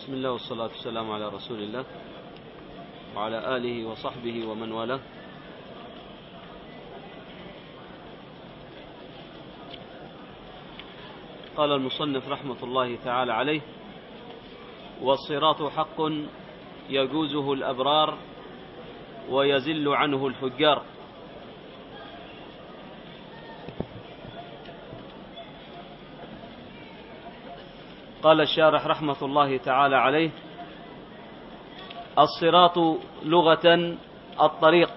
بسم الله والصلاة والسلام على رسول الله وعلى آله وصحبه ومن والاه. قال المصنف رحمة الله تعالى عليه: والصراط حق يجوزه الأبرار ويزل عنه الفجار. قال الشارح رحمة الله تعالى عليه: الصراط لغة الطريق،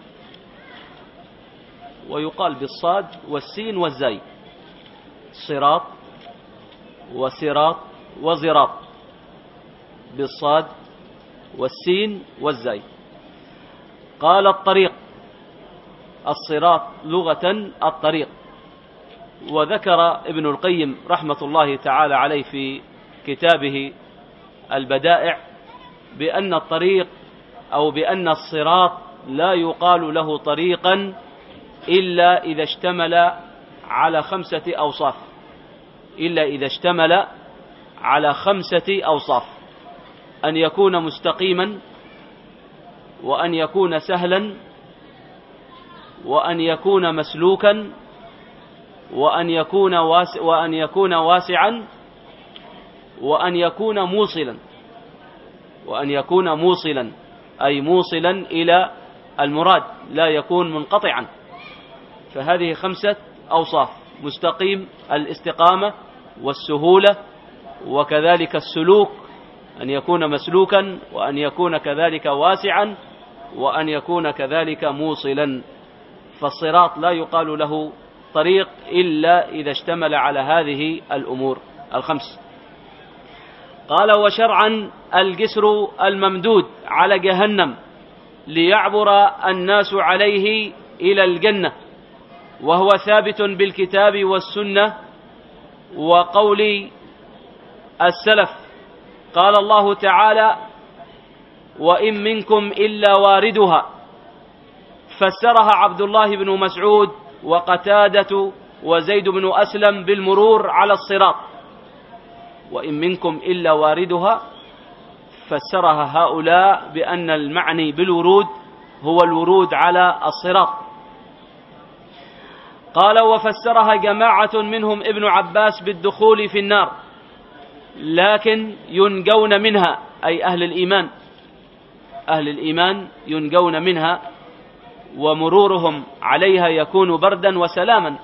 ويقال بالصاد والسين والزاي، صراط وصراط وزراط، بالصاد والسين والزاي. قال الطريق، الصراط لغة الطريق. وذكر ابن القيم رحمة الله تعالى عليه في كتابه البدائع بأن الطريق أو بأن الصراط لا يقال له طريقا إلا إذا اشتمل على 5 أوصاف، إلا إذا اشتمل على 5 أوصاف: أن يكون مستقيما، وأن يكون سهلا، وأن يكون مسلوكا، وأن يكون واسعا، وأن يكون موصلا. وأن يكون موصلا أي موصلا إلى المراد، لا يكون منقطعا. فهذه 5 أوصاف: مستقيم، الاستقامة والسهولة، وكذلك السلوك، أن يكون مسلوكا، وأن يكون كذلك واسعا، وأن يكون كذلك موصلا. فالصراط لا يقال له طريق إلا إذا اشتمل على هذه الأمور 5. قال: وشرعا الجسر الممدود على جهنم ليعبر الناس عليه إلى الجنة، وهو ثابت بالكتاب والسنة وقول السلف. قال الله تعالى: وإن منكم إلا واردها، فسرها عبد الله بن مسعود وقتادة وزيد بن أسلم بالمرور على الصراط. وإن منكم إلا واردها فسرها هؤلاء بأن المعني بالورود هو الورود على الصراط. قال: وفسرها جماعة منهم ابن عباس بالدخول في النار، لكن ينجون منها، أي أهل الإيمان، أهل الإيمان ينجون منها، ومرورهم عليها يكون بردا وسلاما.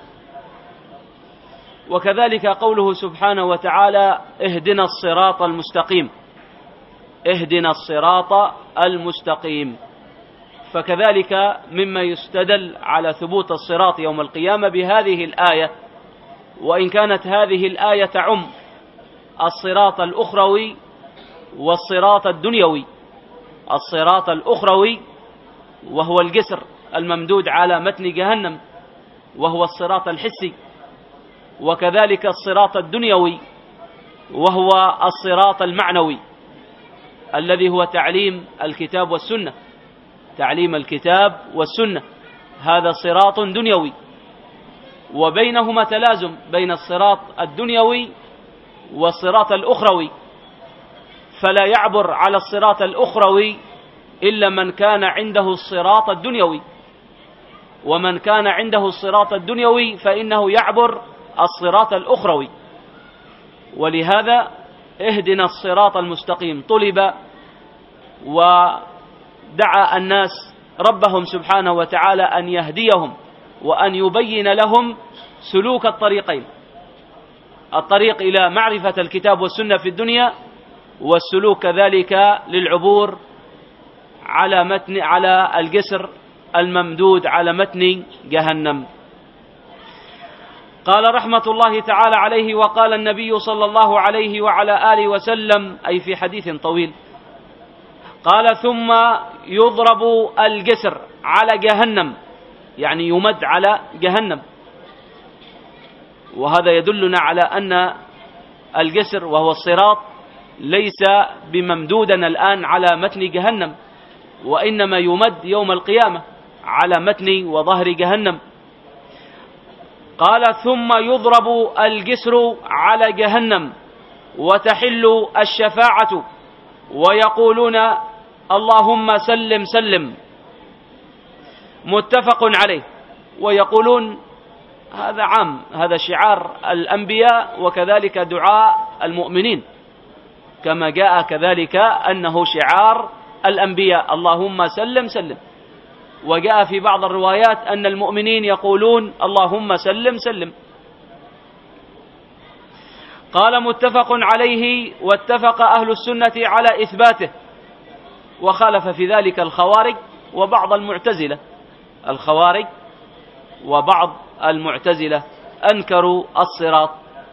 وكذلك قوله سبحانه وتعالى: اهدنا الصراط المستقيم، اهدنا الصراط المستقيم. فكذلك مما يستدل على ثبوت الصراط يوم القيامة بهذه الآية، وإن كانت هذه الآية تعم الصراط الأخروي والصراط الدنيوي. الصراط الأخروي وهو الجسر الممدود على متن جهنم، وهو الصراط الحسي، وكذلك الصراط الدنيوي وهو الصراط المعنوي الذي هو تعليم الكتاب والسنة، تعليم الكتاب والسنة، هذا صراط دنيوي. وبينهما تلازم بين الصراط الدنيوي والصراط الأخروي، فلا يعبر على الصراط الأخروي إلا من كان عنده الصراط الدنيوي، ومن كان عنده الصراط الدنيوي فإنه يعبر الصراط الأخروي. ولهذا اهدنا الصراط المستقيم طلب، ودعا الناس ربهم سبحانه وتعالى أن يهديهم وأن يبين لهم سلوك الطريقين: الطريق إلى معرفة الكتاب والسنة في الدنيا، والسلوك كذلك للعبور على الجسر الممدود على متن جهنم. قال رحمة الله تعالى عليه: وقال النبي صلى الله عليه وعلى آله وسلم، أي في حديث طويل، قال: ثم يضرب الجسر على جهنم، يعني يمد على جهنم. وهذا يدلنا على أن الجسر وهو الصراط ليس بممدودا الآن على متن جهنم، وإنما يمد يوم القيامة على متن وظهر جهنم. قال: ثم يضرب الجسر على جهنم وتحل الشفاعة ويقولون اللهم سلم سلم، متفق عليه. ويقولون هذا عام، هذا شعار الأنبياء وكذلك دعاء المؤمنين، كما جاء كذلك أنه شعار الأنبياء اللهم سلم سلم. وجاء في بعض الروايات أن المؤمنين يقولون اللهم سلم سلم. قال متفق عليه. واتفق أهل السنة على إثباته، وخالف في ذلك الخوارج وبعض المعتزلة. الخوارج وبعض المعتزلة أنكروا الصراط.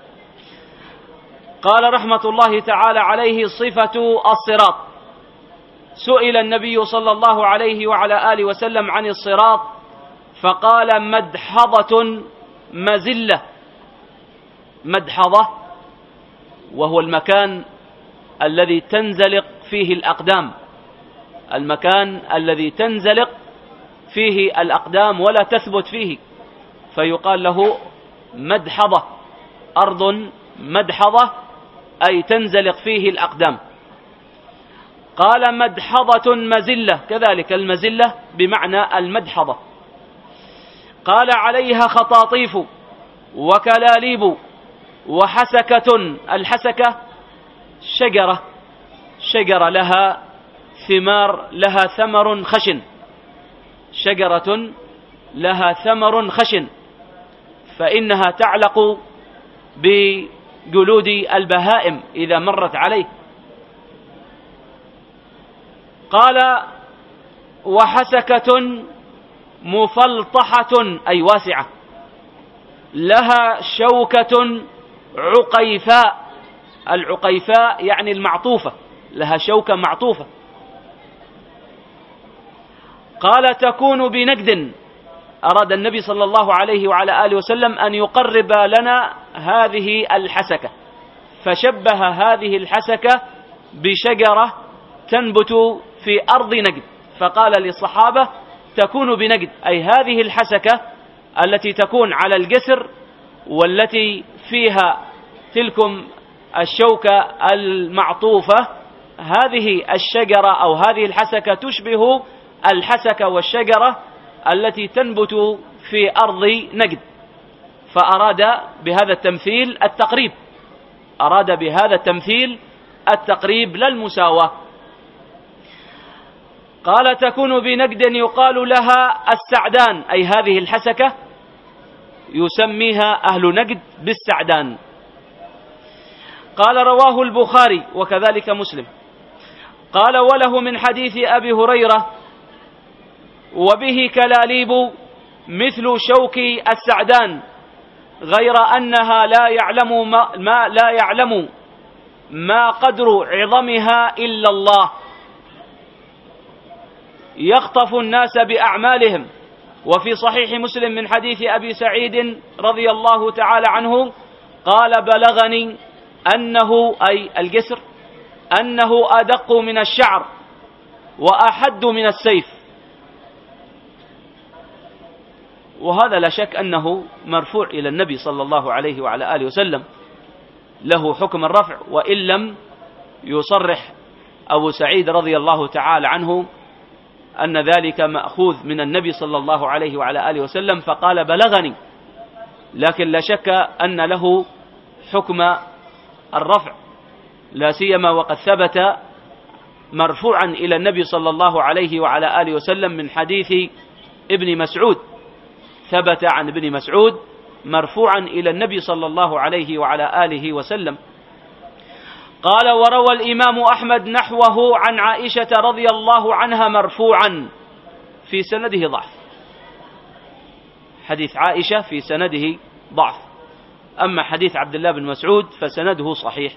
قال رحمة الله تعالى عليه صفة الصراط. سئل النبي صلى الله عليه وعلى آله وسلم عن الصراط فقال مدحضة مزلة. مدحضة وهو المكان الذي تنزلق فيه الأقدام، المكان الذي تنزلق فيه الأقدام ولا تثبت فيه، فيقال له مدحضة. أرض مدحضة أي تنزلق فيه الأقدام. قال مدحضة مزلة، كذلك المزلة بمعنى المدحضة. قال عليها خطاطيف وكلاليب وحسكة. الحسكة شجرة لها ثمار، لها ثمر خشن، شجرة لها ثمر خشن، فإنها تعلق بجلود البهائم إذا مرت عليه. قال وحسكة مفلطحة أي واسعة، لها شوكة عقيفاء. العقيفاء يعني المعطوفة، لها شوكة معطوفة. قال تكون بنجد. أراد النبي صلى الله عليه وعلى آله وسلم أن يقرب لنا هذه الحسكة، فشبه هذه الحسكة بشجرة تنبت في أرض نجد، فقال للصحابة تكون بنجد، أي هذه الحسكة التي تكون على الجسر والتي فيها تلكم الشوكة المعطوفة، هذه الشجرة أو هذه الحسكة تشبه الحسكة والشجرة التي تنبت في أرض نجد. فأراد بهذا التمثيل التقريب، أراد بهذا التمثيل التقريب لا المساواة. قال تكون بنجد يقال لها السعدان، أي هذه الحسكة يسميها أهل نجد بالسعدان. قال رواه البخاري وكذلك مسلم. قال وله من حديث أبي هريرة وبه كلاليب مثل شوك السعدان غير أنها لا يعلم ما قدر عظمها إلا الله، يخطف الناس بأعمالهم. وفي صحيح مسلم من حديث أبي سعيد رضي الله تعالى عنه قال بلغني أنه أي الجسر أنه أدق من الشعر وأحد من السيف. وهذا لا شك أنه مرفوع إلى النبي صلى الله عليه وعلى آله وسلم، له حكم الرفع، وإن لم يصرح أبو سعيد رضي الله تعالى عنه أن ذلك مأخوذ من النبي صلى الله عليه وعلى آله وسلم، فقال بلغني، لكن لا شك أن له حكم الرفع، لا سيما وقد ثبت مرفوعا إلى النبي صلى الله عليه وعلى آله وسلم من حديث ابن مسعود، ثبت عن ابن مسعود مرفوعا إلى النبي صلى الله عليه وعلى آله وسلم. قال وروى الإمام أحمد نحوه عن عائشة رضي الله عنها مرفوعا، في سنده ضعف، حديث عائشة في سنده ضعف، أما حديث عبد الله بن مسعود فسنده صحيح.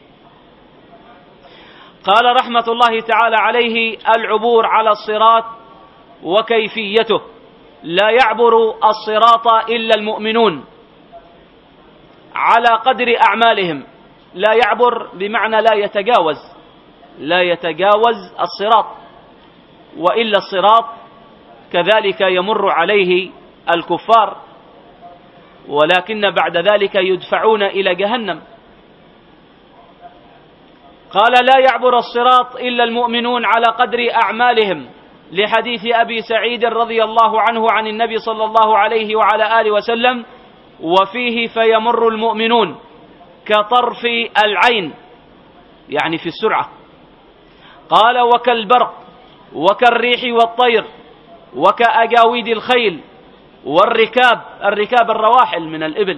قال رحمة الله تعالى عليه العبور على الصراط وكيفيته. لا يعبر الصراط إلا المؤمنون على قدر أعمالهم. لا يعبر بمعنى لا يتجاوز الصراط، وإلا الصراط كذلك يمر عليه الكفار، ولكن بعد ذلك يدفعون إلى جهنم. قال لا يعبر الصراط إلا المؤمنون على قدر أعمالهم، لحديث أبي سعيد رضي الله عنه عن النبي صلى الله عليه وعلى آله وسلم، وفيه فيمر المؤمنون كطرف العين، يعني في السرعة. قال وكالبرق وكالريح والطير وكأجاويد الخيل الركاب الرواحل من الإبل.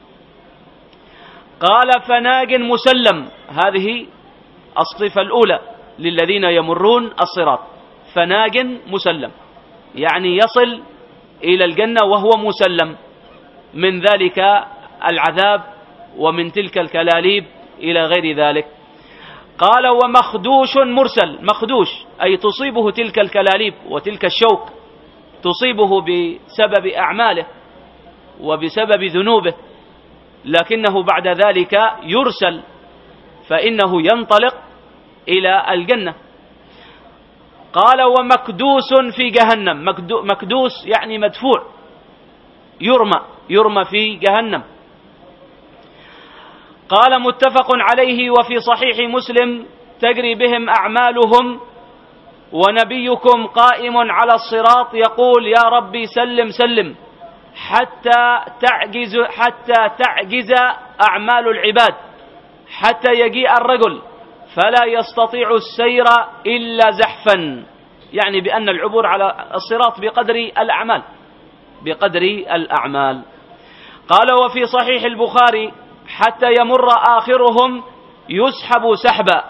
قال فناج مسلم، هذه الصفة الأولى للذين يمرون الصراط، فناج مسلم يعني يصل إلى الجنة وهو مسلم من ذلك العذاب ومن تلك الكلاليب إلى غير ذلك. قال ومخدوش مرسل، مخدوش أي تصيبه تلك الكلاليب وتلك الشوك، تصيبه بسبب أعماله وبسبب ذنوبه، لكنه بعد ذلك يرسل فإنه ينطلق إلى الجنة. قال ومكدوس في جهنم، مكدوس يعني مدفوع، يرمى في جهنم. قال متفق عليه وفي صحيح مسلم تجري بهم أعمالهم ونبيكم قائم على الصراط يقول يا ربي سلم سلم حتى تعجز أعمال العباد، حتى يجيء الرجل فلا يستطيع السير إلا زحفا، يعني بأن العبور على الصراط بقدر الأعمال. قال وفي صحيح البخاري حتى يمر آخرهم يسحب سحبا.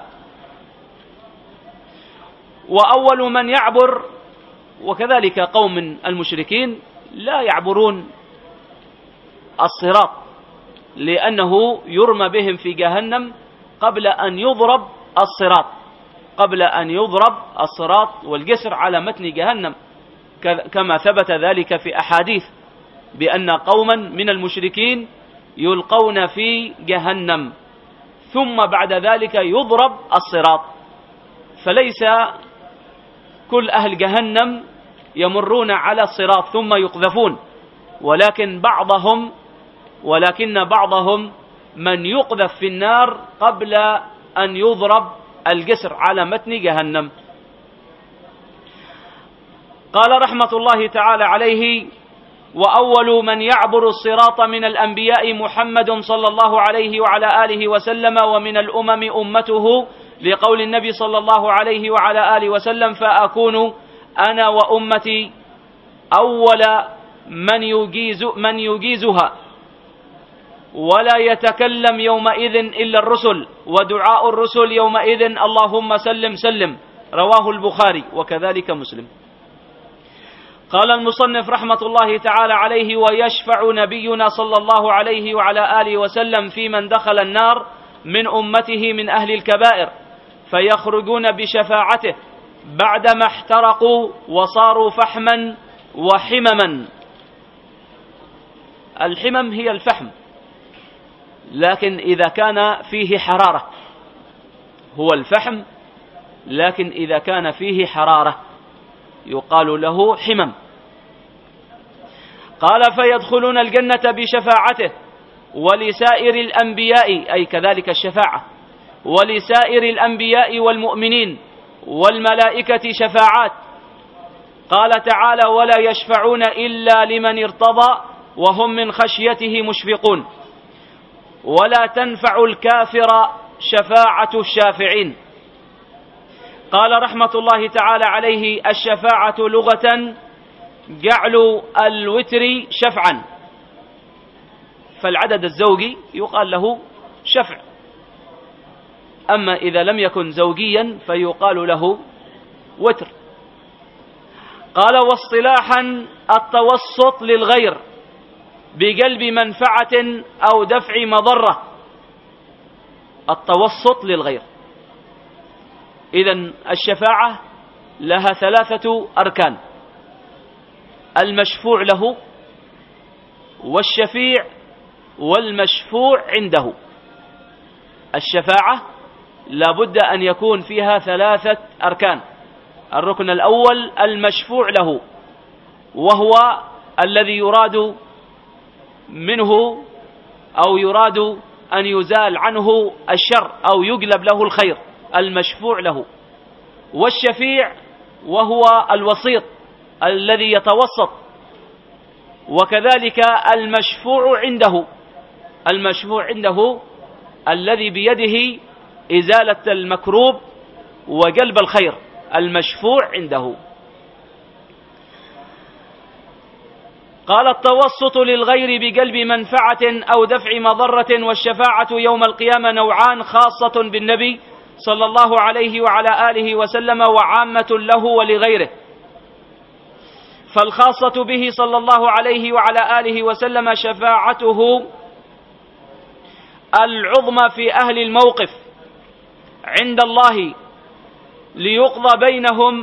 وأول من يعبر، وكذلك قوم من المشركين لا يعبرون الصراط لأنه يرمى بهم في جهنم قبل أن يضرب الصراط والجسر على متن جهنم، كما ثبت ذلك في أحاديث بأن قوما من المشركين يلقون في جهنم ثم بعد ذلك يضرب الصراط. فليس كل أهل جهنم يمرون على الصراط ثم يقذفون، ولكن بعضهم من يقذف في النار قبل أن يضرب الجسر على متن جهنم. قال رحمة الله تعالى عليه وأول من يعبر الصراط من الأنبياء محمد صلى الله عليه وعلى آله وسلم، ومن الأمم أمته، لقول النبي صلى الله عليه وعلى آله وسلم فأكون أنا وأمتي أول من يجيزها ولا يتكلم يومئذ إلا الرسل، ودعاء الرسل يومئذ اللهم سلم سلم، رواه البخاري وكذلك مسلم. قال المصنف رحمة الله تعالى عليه ويشفع نبينا صلى الله عليه وعلى آله وسلم في من دخل النار من أمته من أهل الكبائر، فيخرجون بشفاعته بعدما احترقوا وصاروا فحما وحمما. الحمم هي الفحم، لكن إذا كان فيه حرارة، هو الفحم لكن إذا كان فيه حرارة يقال له حمم. قال فيدخلون الجنة بشفاعته ولسائر الأنبياء، أي كذلك الشفاعة، ولسائر الأنبياء والمؤمنين والملائكة شفاعات. قال تعالى ولا يشفعون إلا لمن ارتضى وهم من خشيته مشفقون. ولا تنفع الكافر شفاعة الشافعين. قال رحمة الله تعالى عليه الشفاعة لغة جعل الوتر شفعا، فالعدد الزوجي يقال له شفع، أما إذا لم يكن زوجيا فيقال له وتر. قال واصطلاحا التوسط للغير بجلب منفعة أو دفع مضرة، التوسط للغير. إذن الشفاعة لها 3 أركان: المشفوع له والشفيع والمشفوع عنده. الشفاعة لابد أن يكون فيها 3 أركان. الركن الأول المشفوع له، وهو الذي يراد منه أو يراد أن يزال عنه الشر أو يجلب له الخير، المشفوع له، والشفيع وهو الوسيط الذي يتوسط، وكذلك المشفوع عنده الذي بيده إزالة المكروب وجلب الخير، المشفوع عنده. قال: التوسط للغير بجلب منفعة أو دفع مضرة، والشفاعة يوم القيامة نوعان: خاصة بالنبي صلى الله عليه وعلى آله وسلم، وعامة له ولغيره. فالخاصة به صلى الله عليه وعلى آله وسلم شفاعته العظمى في أهل الموقف عند الله ليقضى بينهم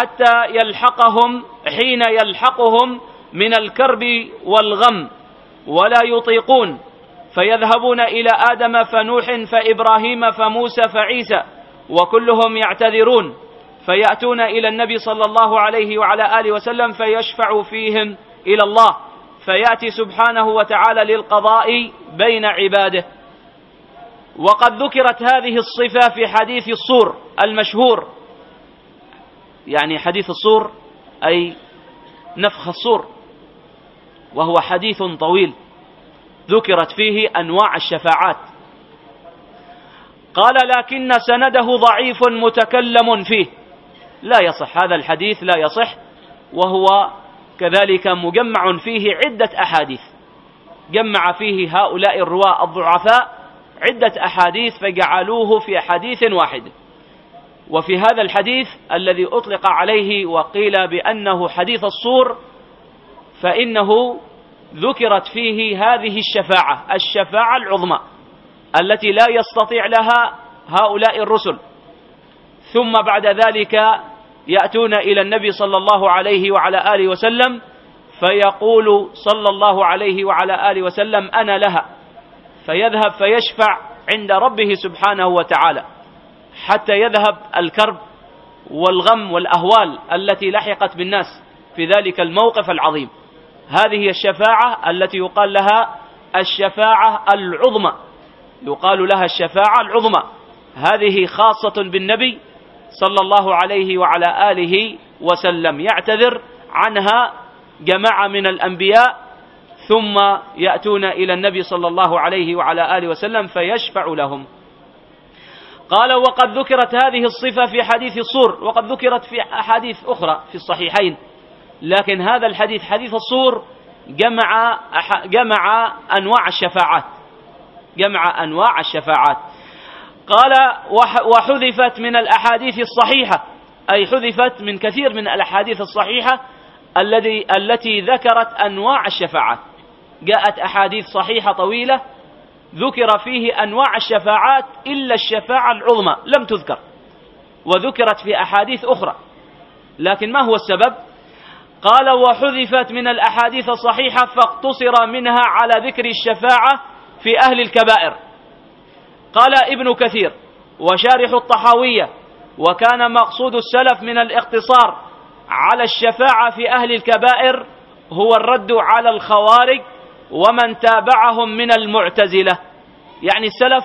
حين يلحقهم من الكرب والغم ولا يطيقون، فيذهبون إلى آدم فنوح فإبراهيم فموسى فعيسى وكلهم يعتذرون، فيأتون إلى النبي صلى الله عليه وعلى آله وسلم فيشفع فيهم إلى الله، فيأتي سبحانه وتعالى للقضاء بين عباده. وقد ذكرت هذه الصفة في حديث الصور المشهور، يعني حديث الصور أي نفخ الصور، وهو حديث طويل ذكرت فيه أنواع الشفاعات. قال: لكن سنده ضعيف متكلم فيه، لا يصح هذا الحديث، لا يصح، وهو كذلك مجمع فيه عدة أحاديث، جمع فيه هؤلاء الرواة الضعفاء عدة أحاديث فجعلوه في حديث واحد. وفي هذا الحديث الذي أطلق عليه وقيل بأنه حديث الصور، فإنه ذكرت فيه هذه الشفاعة العظمى التي لا يستطيع لها هؤلاء الرسل. ثم بعد ذلك يأتون إلى النبي صلى الله عليه وعلى آله وسلم فيقول صلى الله عليه وعلى آله وسلم: أنا لها، فيذهب فيشفع عند ربه سبحانه وتعالى حتى يذهب الكرب والغم والأهوال التي لحقت بالناس في ذلك الموقف العظيم. هذه الشفاعة التي يقال لها الشفاعة العظمى، يقال لها الشفاعة العظمى، هذه خاصة بالنبي صلى الله عليه وعلى آله وسلم، يعتذر عنها جماعة من الأنبياء ثم يأتون إلى النبي صلى الله عليه وعلى آله وسلم فيشفع لهم. قال: وقد ذكرت هذه الصفة في حديث الصور، وقد ذكرت في أحاديث أخرى في الصحيحين، لكن هذا الحديث حديث الصور جمع أنواع الشفاعات. قال: وحذفت من الأحاديث الصحيحة، أي حذفت من كثير من الأحاديث الصحيحة التي ذكرت أنواع الشفاعات. جاءت أحاديث صحيحة طويلة ذكر فيه أنواع الشفاعات إلا الشفاعة العظمى لم تذكر، وذكرت في أحاديث أخرى، لكن ما هو السبب؟ قال: وحذفت من الأحاديث الصحيحة فاقتصر منها على ذكر الشفاعة في أهل الكبائر. قال ابن كثير وشارح الطحاوية: وكان مقصود السلف من الاقتصار على الشفاعة في أهل الكبائر هو الرد على الخوارج ومن تابعهم من المعتزلة. يعني السلف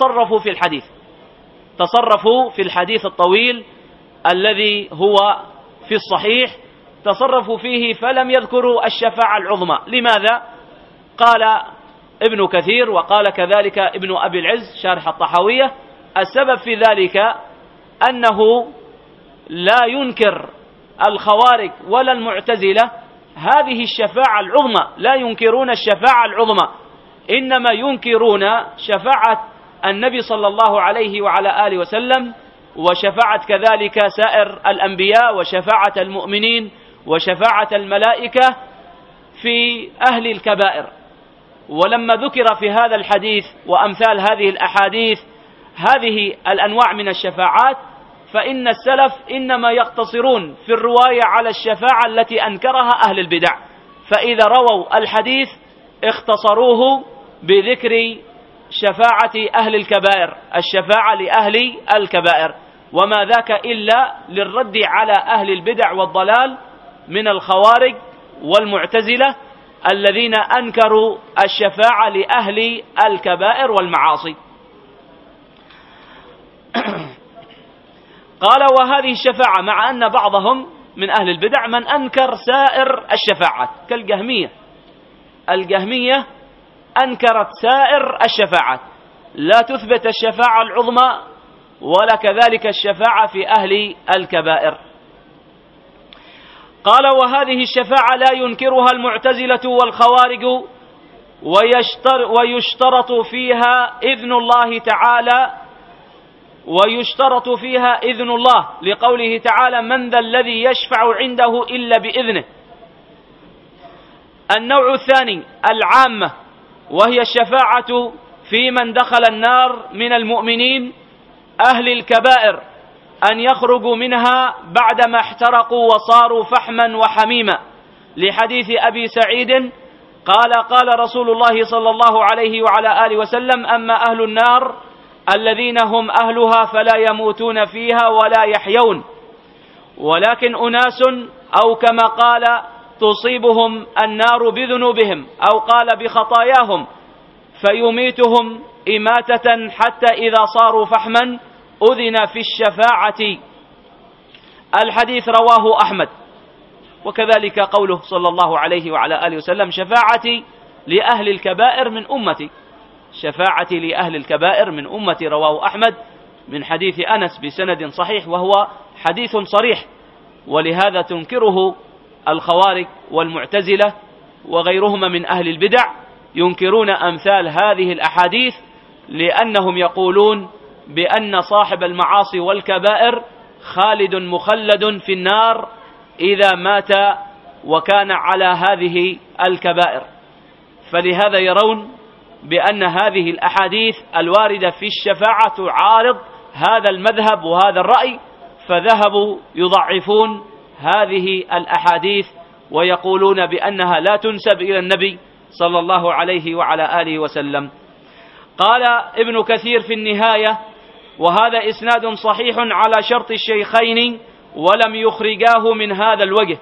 تصرفوا في الحديث الطويل الذي هو في الصحيح، تصرفوا فيه فلم يذكروا الشفاعة العظمى. لماذا؟ قال ابن كثير وقال كذلك ابن أبي العز شارح الطحاوية: السبب في ذلك أنه لا ينكر الخوارج ولا المعتزلة هذه الشفاعة العظمى، لا ينكرون الشفاعة العظمى، إنما ينكرون شفاعة النبي صلى الله عليه وعلى آله وسلم، وشفاعة كذلك سائر الأنبياء، وشفاعة المؤمنين، وشفاعة الملائكة في أهل الكبائر. ولما ذكر في هذا الحديث وأمثال هذه الأحاديث هذه الأنواع من الشفاعات، فإن السلف إنما يقتصرون في الرواية على الشفاعة التي أنكرها أهل البدع، فإذا رووا الحديث اختصروه بذكر شفاعة أهل الكبائر، الشفاعة لأهل الكبائر، وما ذاك إلا للرد على أهل البدع والضلال من الخوارج والمعتزلة الذين أنكروا الشفاعة لأهل الكبائر والمعاصي. قال وهذه الشفاعة، مع أن بعضهم من أهل البدع من أنكر سائر الشفاعات كالجهمية. الجهمية أنكرت سائر الشفاعات، لا تثبت الشفاعة العظمى ولا كذلك الشفاعة في أهل الكبائر. قال وهذه الشفاعة لا ينكرها المعتزلة والخوارج، ويشترط فيها إذن الله تعالى، ويشترط فيها إذن الله لقوله تعالى من ذا الذي يشفع عنده إلا بإذنه. النوع الثاني العامة، وهي الشفاعة في من دخل النار من المؤمنين أهل الكبائر أن يخرجوا منها بعدما احترقوا وصاروا فحما وحميما، لحديث أبي سعيد قال رسول الله صلى الله عليه وعلى آله وسلم أما أهل النار الذين هم أهلها فلا يموتون فيها ولا يحيون، ولكن أناس أو كما قال تصيبهم النار بذنوبهم أو قال بخطاياهم فيميتهم إماتة حتى إذا صاروا فحما أذن في الشفاعة. الحديث رواه أحمد. وكذلك قوله صلى الله عليه وعلى آله وسلم شفاعتي لأهل الكبائر من أمتي، شفاعتي لأهل الكبائر من أمتي، رواه أحمد من حديث أنس بسند صحيح، وهو حديث صريح، ولهذا تنكره الخوارج والمعتزلة وغيرهما من أهل البدع، ينكرون أمثال هذه الأحاديث لأنهم يقولون بأن صاحب المعاصي والكبائر خالد مخلد في النار إذا مات وكان على هذه الكبائر، فلهذا يرون بأن هذه الأحاديث الواردة في الشفاعة تعارض هذا المذهب وهذا الرأي، فذهبوا يضعفون هذه الأحاديث ويقولون بأنها لا تنسب إلى النبي صلى الله عليه وعلى آله وسلم. قال ابن كثير في النهاية وهذا إسناد صحيح على شرط الشيخين ولم يخرجاه من هذا الوجه،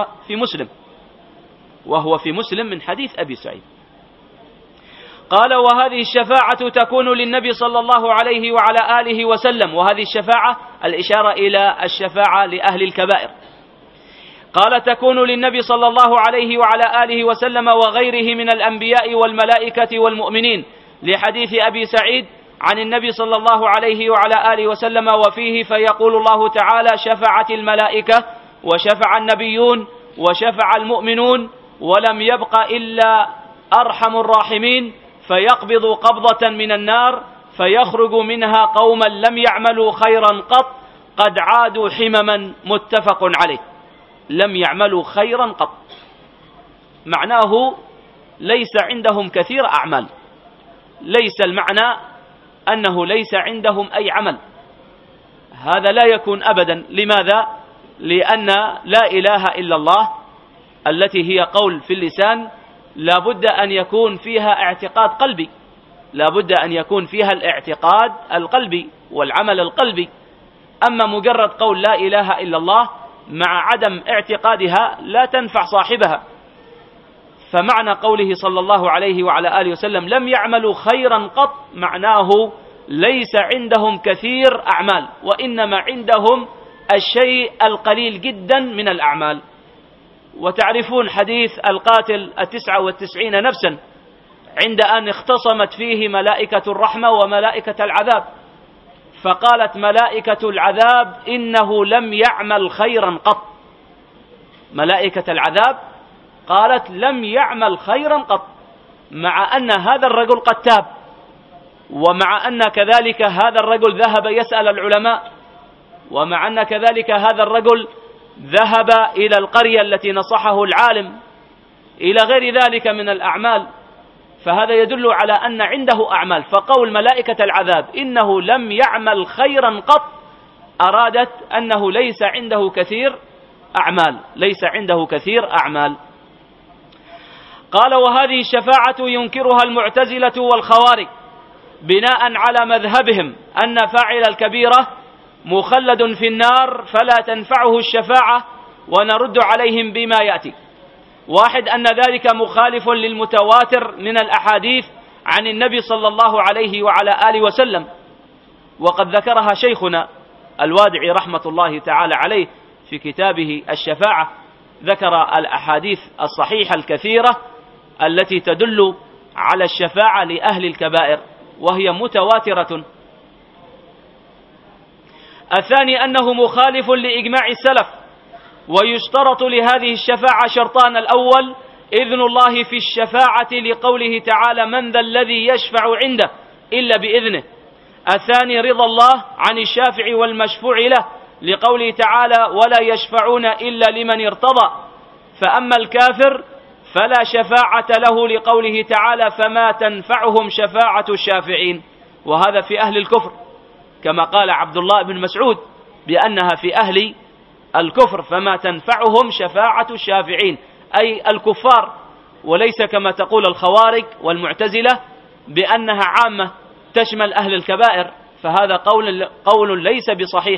وهو في مسلم من حديث أبي سعيد. قال وهذه الشفاعة تكون للنبي صلى الله عليه وعلى آله وسلم، وهذه الشفاعة الإشارة إلى الشفاعة لأهل الكبائر. قال تكون للنبي صلى الله عليه وعلى آله وسلم وغيره من الأنبياء والملائكة والمؤمنين، لحديث أبي سعيد عن النبي صلى الله عليه وعلى آله وسلم وفيه فيقول الله تعالى شفعت الملائكة وشفع النبيون وشفع المؤمنون ولم يبق إلا أرحم الراحمين فيقبض قبضة من النار فيخرج منها قوما لم يعملوا خيرا قط قد عادوا حمما، متفق عليه. لم يعملوا خيرا قط معناه ليس عندهم كثير أعمال، ليس المعنى أنه ليس عندهم أي عمل، هذا لا يكون أبدا. لماذا؟ لأن لا إله إلا الله التي هي قول في اللسان لا بد أن يكون فيها اعتقاد قلبي، لا بد أن يكون فيها الاعتقاد القلبي والعمل القلبي. أما مجرد قول لا إله إلا الله مع عدم اعتقادها لا تنفع صاحبها. فمعنى قوله صلى الله عليه وعلى آله وسلم لم يعملوا خيرا قط معناه ليس عندهم كثير أعمال، وإنما عندهم الشيء القليل جدا من الأعمال. وتعرفون حديث القاتل 99 نفسا عند أن اختصمت فيه ملائكة الرحمة وملائكة العذاب، فقالت ملائكة العذاب إنه لم يعمل خيرا قط. ملائكة العذاب قالت لم يعمل خيرا قط، مع أن هذا الرجل قد تاب، ومع أن كذلك هذا الرجل ذهب يسأل العلماء، ومع أن كذلك هذا الرجل ذهب إلى القرية التي نصحه العالم، إلى غير ذلك من الأعمال. فهذا يدل على أن عنده أعمال. فقول ملائكة العذاب إنه لم يعمل خيرا قط أرادت أنه ليس عنده كثير أعمال، ليس عنده كثير أعمال. قال وهذه الشفاعة ينكرها المعتزلة والخوارج بناء على مذهبهم أن فاعل الكبيرة مخلد في النار فلا تنفعه الشفاعة، ونرد عليهم بما يأتي. واحد أن ذلك مخالف للمتواتر من الأحاديث عن النبي صلى الله عليه وعلى آله وسلم، وقد ذكرها شيخنا الوادعي رحمة الله تعالى عليه في كتابه الشفاعة ذكر الأحاديث الصحيحة الكثيرة التي تدل على الشفاعة لأهل الكبائر، وهي متواترة. الثاني أنه مخالف لإجماع السلف، ويشترط لهذه الشفاعة شرطان: الأول إذن الله في الشفاعة لقوله تعالى: من ذا الذي يشفع عنده إلا بإذنه. الثاني رضا الله عن الشافع والمشفوع له لقوله تعالى: ولا يشفعون إلا لمن ارتضى. فأما الكافر فلا شفاعة له لقوله تعالى: فما تنفعهم شفاعة الشافعين. وهذا في أهل الكفر، كما قال عبد الله بن مسعود بأنها في أهل الكفر، فما تنفعهم شفاعة الشافعين، أي الكفار، وليس كما تقول الخوارج والمعتزلة بأنها عامة تشمل أهل الكبائر، فهذا قول ليس بصحيح.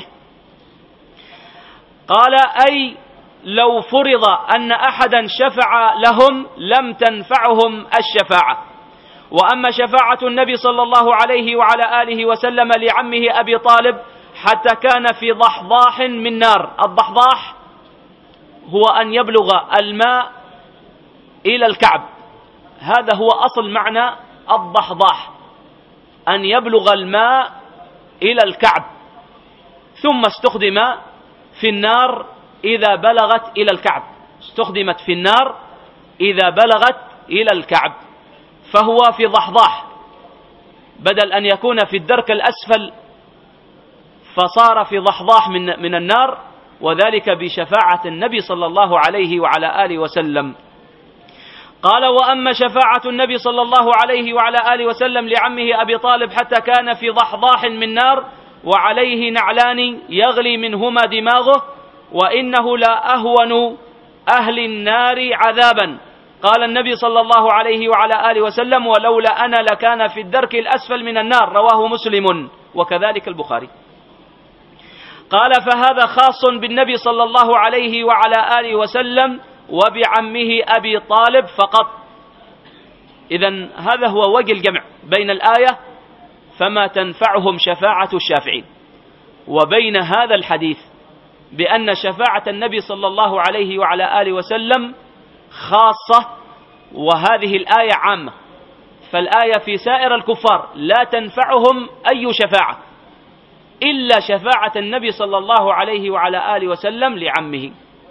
قال: أي لو فرض أن أحدا شفع لهم لم تنفعهم الشفاعة. وأما شفاعة النبي صلى الله عليه وعلى آله وسلم لعمه أبي طالب حتى كان في ضحضاح من نار. الضحضاح هو أن يبلغ الماء إلى الكعب، هذا هو أصل معنى الضحضاح، أن يبلغ الماء إلى الكعب، ثم استخدم في النار إذا بلغت إلى الكعب، استخدمت في النار إذا بلغت إلى الكعب، فهو في ضحضاح بدل أن يكون في الدرك الأسفل فصار في ضحضاح من النار، وذلك بشفاعة النبي صلى الله عليه وعلى آله وسلم. قال: وأما شفاعة النبي صلى الله عليه وعلى آله وسلم لعمه أبي طالب حتى كان في ضحضاح من نار وعليه نعلان يغلي منهما دماغه، وإنه لا أهون أهل النار عذابا. قال النبي صلى الله عليه وعلى آله وسلم: ولولا أنا لكان في الدرك الأسفل من النار. رواه مسلم وكذلك البخاري. قال: فهذا خاص بالنبي صلى الله عليه وعلى آله وسلم وبعمه أبي طالب فقط. إذن هذا هو وجه الجمع بين الآية فما تنفعهم شفاعة الشافعين وبين هذا الحديث بأن شفاعة النبي صلى الله عليه وعلى آله وسلم خاصة، وهذه الآية عامة. فالآية في سائر الكفار لا تنفعهم أي شفاعة إلا شفاعة النبي صلى الله عليه وعلى آله وسلم لعمه.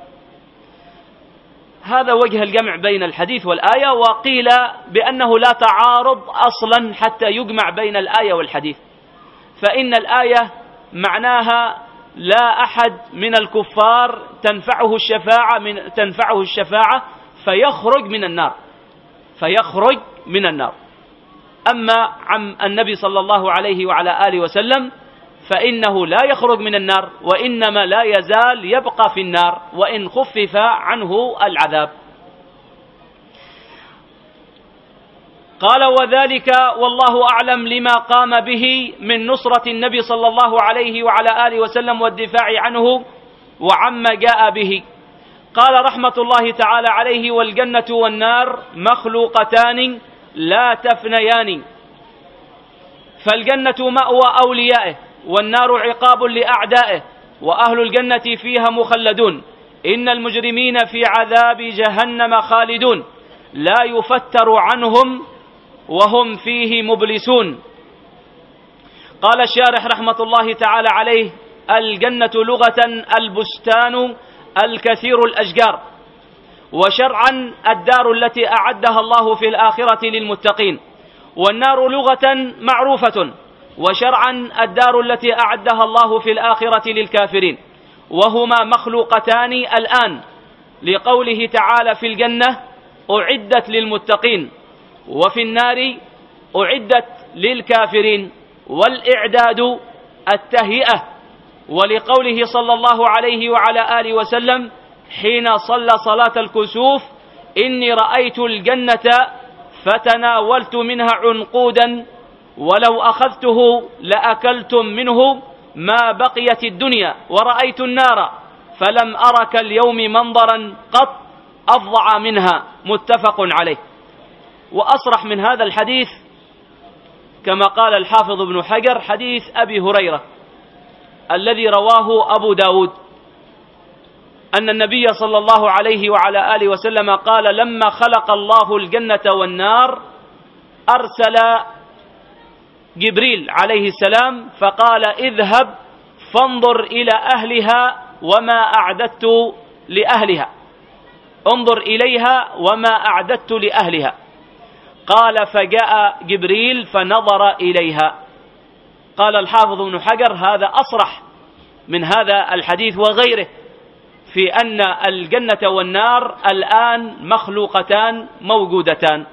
هذا وجه الجمع بين الحديث والآية. وقيل بأنه لا تعارض أصلا حتى يجمع بين الآية والحديث، فإن الآية معناها لا أحد من الكفار تنفعه الشفاعة فيخرج من النار. أما عن النبي صلى الله عليه وعلى آله وسلم فإنه لا يخرج من النار، وإنما لا يزال يبقى في النار وإن خفف عنه العذاب. قال: وذلك والله أعلم لما قام به من نصرة النبي صلى الله عليه وعلى آله وسلم والدفاع عنه وعما جاء به. قال رحمة الله تعالى عليه: والجنة والنار مخلوقتان لا تفنيان، فالجنة مأوى أوليائه والنار عقاب لأعدائه، وأهل الجنة فيها مخلدون. إن المجرمين في عذاب جهنم خالدون لا يفتر عنهم وهم فيه مبلسون. قال الشارح رحمة الله تعالى عليه: الجنة لغة البستان الكثير الأشجار، وشرعا الدار التي أعدها الله في الآخرة للمتقين. والنار لغة معروفة، وشرعا الدار التي أعدها الله في الآخرة للكافرين، وهما مخلوقتان الآن، لقوله تعالى في الجنة: أعدت للمتقين، وفي النار أعدت للكافرين، والإعداد التهيئة. ولقوله صلى الله عليه وعلى آله وسلم حين صلى صلاة الكسوف: إني رأيت الجنة فتناولت منها عنقودا ولو أخذته لأكلتم منه ما بقيت الدنيا، ورأيت النار فلم أر كاليوم منظرا قط أفظع منها. متفق عليه. وأصرح من هذا الحديث كما قال الحافظ ابن حجر حديث أبي هريرة الذي رواه أبو داود أن النبي صلى الله عليه وعلى آله وسلم قال: لما خلق الله الجنة والنار أرسل جبريل عليه السلام فقال: اذهب فانظر إلى أهلها وما أعددت لأهلها، انظر إليها وما أعددت لأهلها. قال: فجاء جبريل فنظر إليها. قال الحافظ ابن حجر: هذا أصرح من هذا الحديث وغيره في أن الجنة والنار الآن مخلوقتان موجودتان.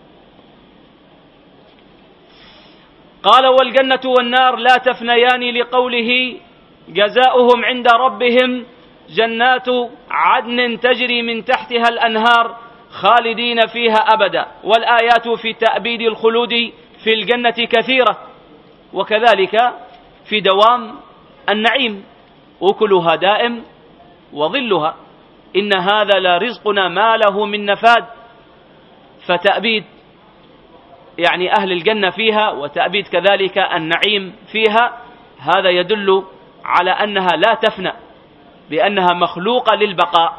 قال: والجنة والنار لا تفنيان لقوله: جزاؤهم عند ربهم جنات عدن تجري من تحتها الأنهار خالدين فيها أبدا. والآيات في تأبيد الخلود في الجنة كثيرة، وكذلك في دوام النعيم: أكلها دائم وظلها، إن هذا لرزقنا ما له من نفاد. فتأبيد يعني أهل الجنة فيها، وتأبيد كذلك النعيم فيها، هذا يدل على أنها لا تفنى، بأنها مخلوقة للبقاء.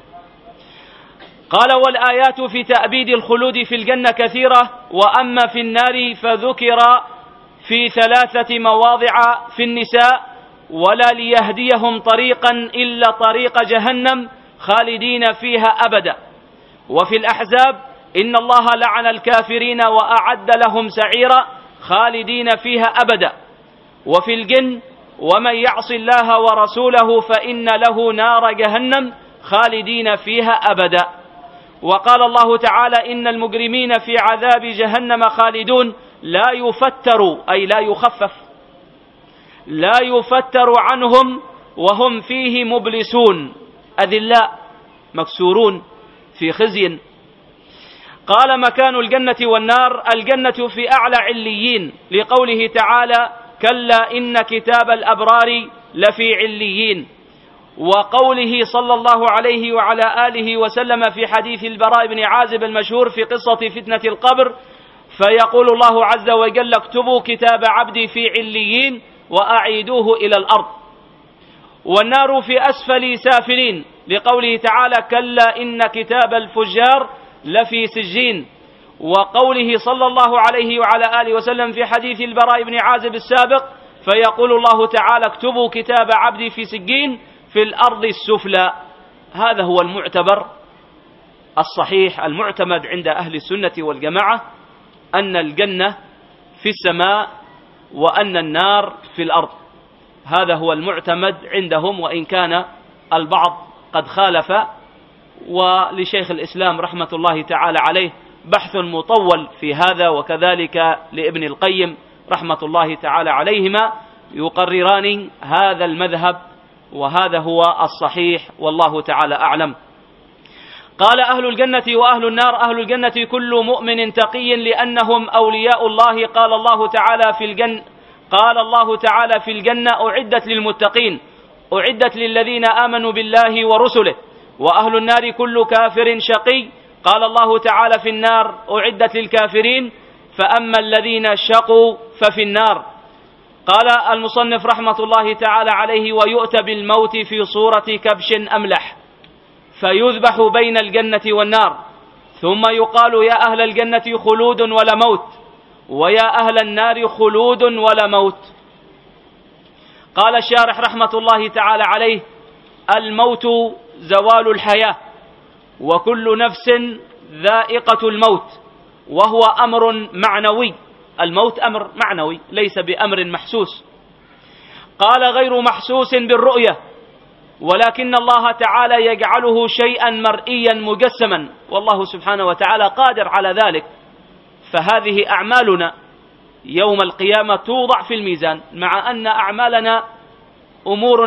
قال: والآيات في تأبيد الخلود في الجنة كثيرة، وأما في النار فذكر في 3 مواضع في النساء: ولا ليهديهم طريقا إلا طريق جهنم خالدين فيها أبدا. وفي الأحزاب: إن الله لعن الكافرين وأعد لهم سعيرا خالدين فيها أبدا. وفي الجن: ومن يعص الله ورسوله فإن له نار جهنم خالدين فيها أبدا. وقال الله تعالى: إن المجرمين في عذاب جهنم خالدون لا يفتر، أي لا يخفف، لا يفتر عنهم وهم فيه مبلسون، أذلاء مكسورون في خزي. قال: مكان الجنة والنار: الجنة في أعلى عليين، لقوله تعالى: كلا إن كتاب الأبرار لفي عليين. وقوله صلى الله عليه وعلى آله وسلم في حديث البراء بن عازب المشهور في قصة فتنة القبر: فيقول الله عز وجل: اكتبوا كتاب عبدي في عليين وأعيدوه إلى الأرض. والنار في أسفل سافلين، لقوله تعالى: كلا إن كتاب الفجار لفي سجين. وقوله صلى الله عليه وعلى آله وسلم في حديث البراء بن عازب السابق: فيقول الله تعالى: اكتبوا كتاب عبدي في سجين في الأرض السفلى. هذا هو المعتبر الصحيح المعتمد عند أهل السنة والجماعة، أن الجنة في السماء وأن النار في الأرض. هذا هو المعتمد عندهم، وإن كان البعض قد خالف. ولشيخ الإسلام رحمة الله تعالى عليه بحث مطول في هذا، وكذلك لابن القيم رحمة الله تعالى عليهما، يقرران هذا المذهب، وهذا هو الصحيح والله تعالى أعلم. قال: أهل الجنة وأهل النار: أهل الجنة كل مؤمن تقي لأنهم أولياء الله. قال الله تعالى في الجنة: أعدت للمتقين، أعدت للذين آمنوا بالله ورسله. وأهل النار كل كافر شقي. قال الله تعالى في النار: أعدت للكافرين، فأما الذين شقوا ففي النار. قال المصنف رحمة الله تعالى عليه: ويؤتى بالموت في صورة كبش أملح فيذبح بين الجنة والنار، ثم يقال: يا أهل الجنة خلود ولا موت، ويا أهل النار خلود ولا موت. قال الشارح رحمة الله تعالى عليه: الموت زوال الحياة، وكل نفس ذائقة الموت، وهو أمر معنوي. الموت أمر معنوي ليس بأمر محسوس. قال: غير محسوس بالرؤية، ولكن الله تعالى يجعله شيئا مرئيا مجسما، والله سبحانه وتعالى قادر على ذلك. فهذه أعمالنا يوم القيامة توضع في الميزان، مع أن أعمالنا أمور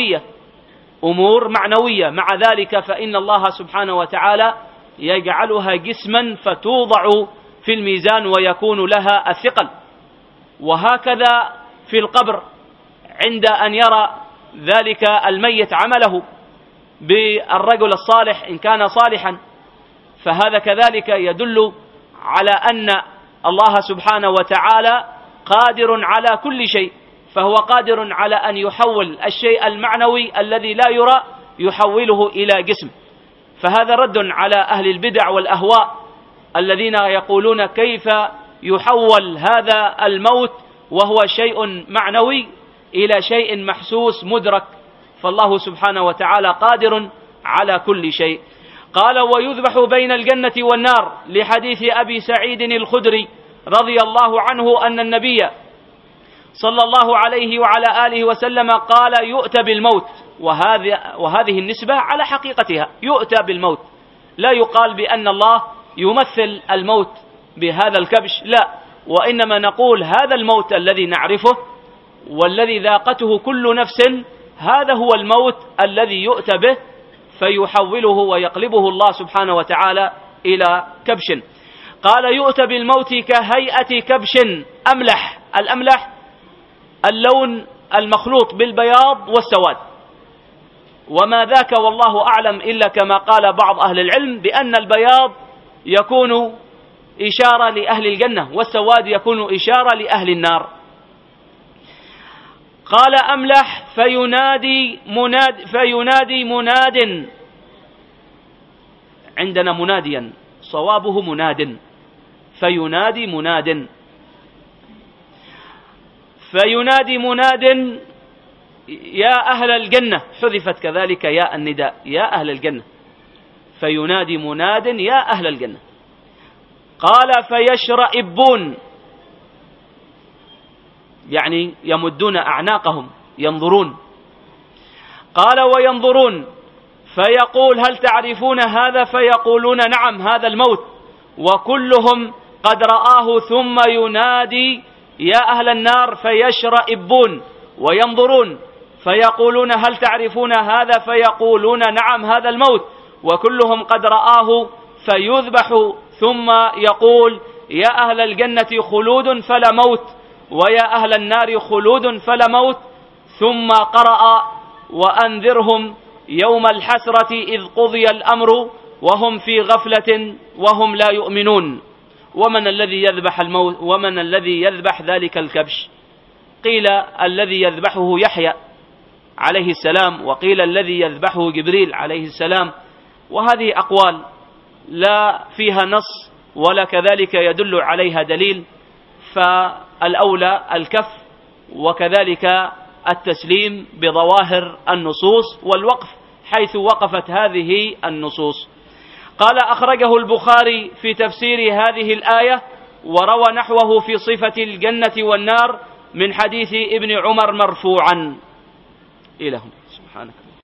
معنوية، مع ذلك فإن الله سبحانه وتعالى يجعلها جسما فتوضع في الميزان ويكون لها الثقل. وهكذا في القبر عند أن يرى ذلك الميت عمله بالرجل الصالح إن كان صالحا، فهذا كذلك يدل على أن الله سبحانه وتعالى قادر على كل شيء، فهو قادر على أن يحول الشيء المعنوي الذي لا يرى يحوله إلى جسم. فهذا رد على أهل البدع والأهواء الذين يقولون كيف يحول هذا الموت وهو شيء معنوي إلى شيء محسوس مدرك، فالله سبحانه وتعالى قادر على كل شيء. قال: ويذبح بين الجنة والنار، لحديث أبي سعيد الخدري رضي الله عنه أن النبي صلى الله عليه وعلى آله وسلم قال: يؤتى بالموت، وهذه النسبة على حقيقتها، يؤتى بالموت، لا يقال بأن الله يمثل الموت بهذا الكبش، لا، وإنما نقول هذا الموت الذي نعرفه والذي ذاقته كل نفس، هذا هو الموت الذي يؤتى به فيحوله ويقلبه الله سبحانه وتعالى إلى كبش. قال: يؤتى بالموت كهيئة كبش أملح. الأملح اللون المخلوط بالبياض والسواد، وما ذاك والله أعلم إلا كما قال بعض أهل العلم بأن البياض يكون إشارة لأهل الجنة والسواد يكون إشارة لأهل النار. قال: أملح فينادي مناد، عندنا مناديا، صوابه مناد، فينادي مناد يا أهل الجنة، حذفت كذلك يا النداء، يا أهل الجنة، فينادي مناد يا أهل الجنة. قال: فيشرئبون، يعني يمدون أعناقهم ينظرون. قال: وينظرون، فيقول: هل تعرفون هذا؟ فيقولون: نعم، هذا الموت، وكلهم قد رآه. ثم ينادي يا أهل النار فيشرئبون وينظرون، فيقولون: هل تعرفون هذا؟ فيقولون: نعم، هذا الموت، وكلهم قد رآه. فيذبح، ثم يقول: يا أهل الجنة خلود فلا موت، ويا أهل النار خلود فلا موت. ثم قرأ: وأنذرهم يوم الحسرة إذ قضي الأمر وهم في غفلة وهم لا يؤمنون. ومن الذي يذبح الموت؟ ومن الذي يذبح ذلك الكبش؟ قيل الذي يذبحه يحيى عليه السلام، وقيل الذي يذبحه جبريل عليه السلام، وهذه أقوال لا فيها نص ولا كذلك يدل عليها دليل، فالأولى الكف وكذلك التسليم بظواهر النصوص والوقف حيث وقفت هذه النصوص. قال: أخرجه البخاري في تفسير هذه الآية، وروى نحوه في صفة الجنة والنار من حديث ابن عمر مرفوعا. إلى هنا. سبحانك.